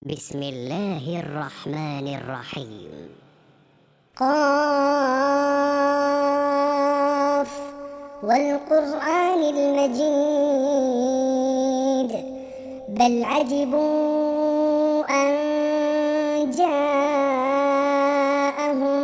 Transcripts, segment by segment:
بسم الله الرحمن الرحيم. قاف والقرآن المجيد بل عجبوا أن جاءهم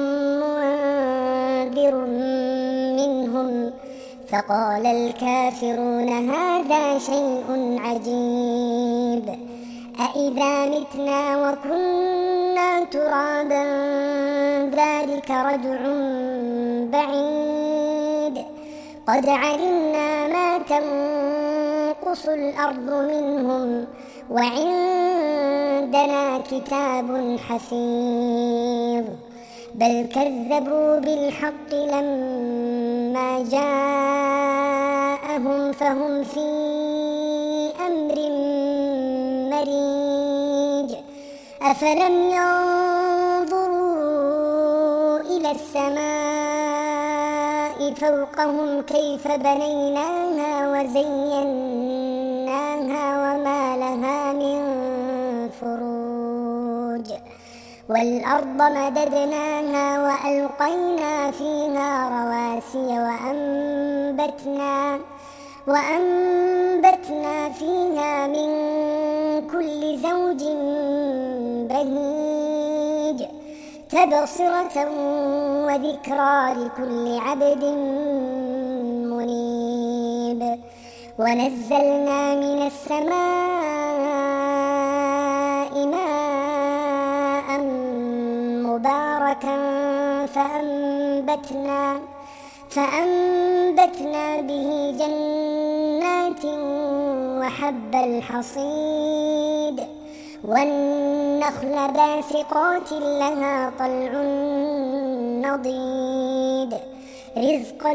منذر منهم فقال الكافرون هذا شيء عجيب أإذا متنا وكنا ترابا ذلك رجع بعيد قد علمنا ما تنقص الأرض منهم وعندنا كتاب حفيظ بل كذبوا بالحق لما جاءهم فهم في أمر مريج أفلم ينظروا إلى السماء فوقهم كيف بنيناها وزيناها وما لها من فروج والأرض مددناها وألقينا فيها رواسي وأنبتنا فيها من كل زوج بهيج تبصرة وذكرى لكل عبد منيب ونزلنا من السماء ماء مباركا فأنبتنا به جنات وحب الحصيد والنخل باسقات لها طلع نضيد رزقا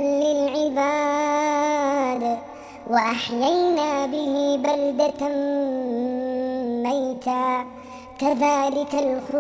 للعباد وأحيينا به بلدة ميتا كذلك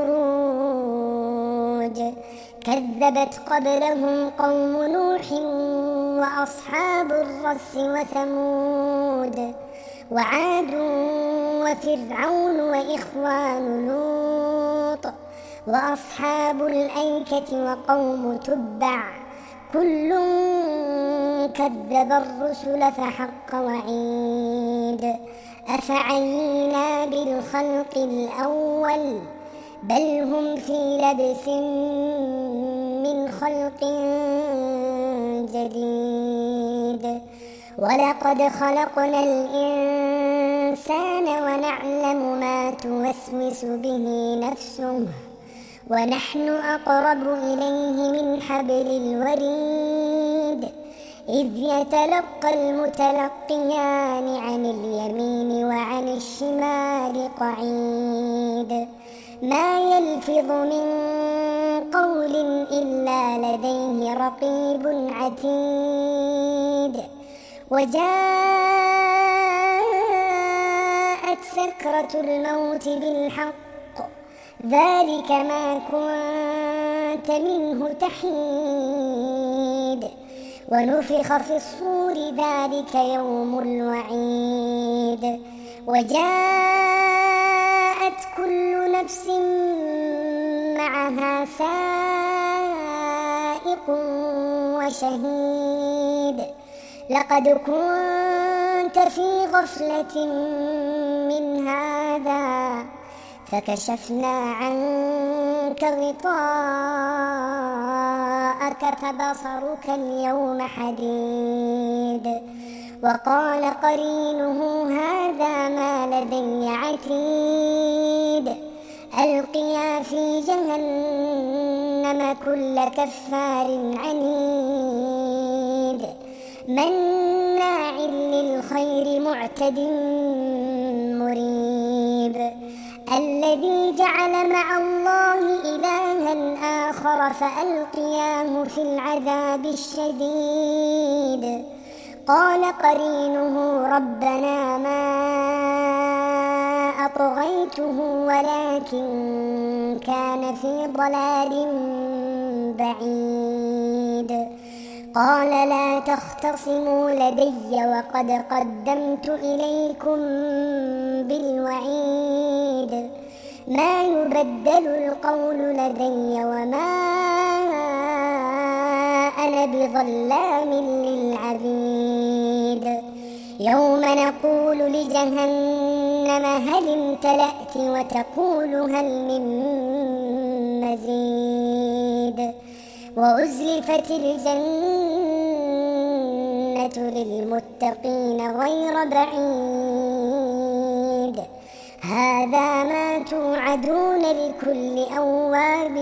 الخروج كذبت قبلهم قوم نوح وأصحاب الرس وثمود وعاد وفرعون وإخوان لوط وأصحاب الأيكة وقوم تبع كل كذب الرسل فحق وعيد أفعينا بالخلق الأول بل هم في لبس من خلق جديد ولقد خلقنا الإنسان ونعلم ما توسوس به نفسه ونحن أقرب إليه من حبل الوريد إذ يتلقى المتلقيان عن اليمين وعن الشمال قعيد ما يلفظ من قول إلا لديه رقيب عتيد وجاءت سكرة الموت بالحق ذلك ما كنت منه تحيد ونفخ في الصور ذلك يوم الوعيد وجاءت كل نفس معها سائق وشهيد لقد كنت في غفلة من هذا فكشفنا عنك غطاءك فبصرك اليوم حديد وقال قرينه هذا ما لدي عتيد ألقيا في جهنم كل كفار عنيد مناع للخير معتد مريب الذي جعل مع الله إلها آخر فألقياه في العذاب الشديد قال قرينه ربنا ما أطغيته ولكن كان في ضلال بعيد قال لا تختصموا لدي وقد قدمت إليكم بالوعيد شهيد ما يبدل القول لدي وما أنا بظلام للعبيد يوم نقول لجهنم هل امتلأت وتقول هل من مزيد وأزلفت الجنة للمتقين غير بعيد هذا ما توعدون لكل أواب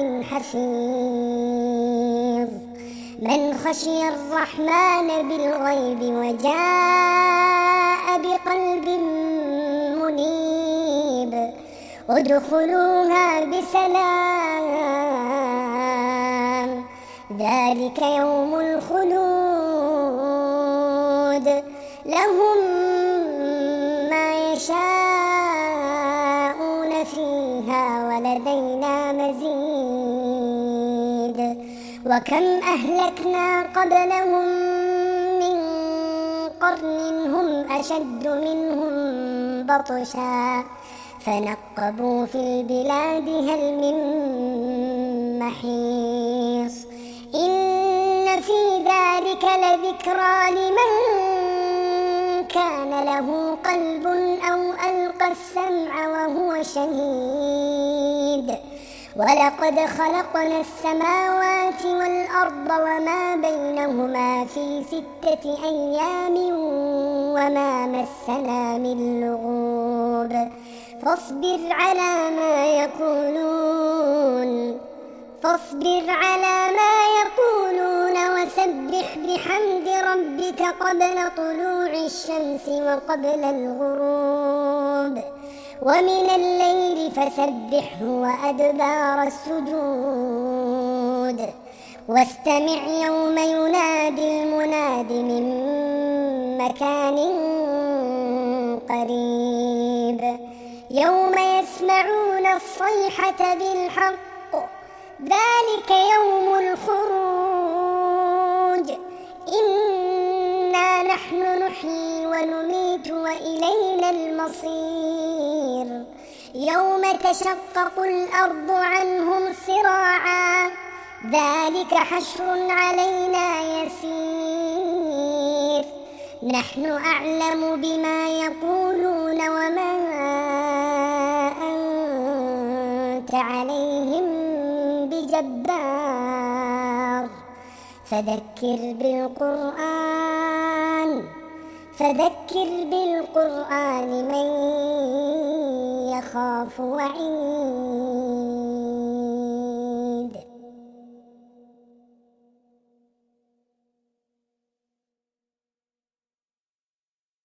حفيظ من خشي الرحمن بالغيب وجاء بقلب منيب ادخلوها بسلام ذلك يوم الخلود لهم ما يشاءون فيها ولدينا مزيد وكم أهلكنا قبلهم من قرن هم أشد منهم بطشا فنقبوا في البلاد هل من محيص إن في ذلك لذكرى لمن كان له قلب أو ألقى السمع وهو شهيد ولقد خلقنا السماوات والأرض وما بينهما في 6 أيام وما مسنا من لغوب فاصبر على ما يقولون وسبح بحمد ربك قبل طلوع الشمس وقبل الغروب ومن الليل فسبحه وأدبار السجود واستمع يوم ينادي المناد من مكان قريب يوم يسمعون الصيحة بالحق ذلك يوم الخروج إنا نحن نحيي ونميت وإلينا المصير يوم تشقق الأرض عنهم سراعا ذلك حشر علينا يسير نحن أعلم بما يقولون وما أنت عليهم بجبار فذكر بالقرآن من يخاف وعيد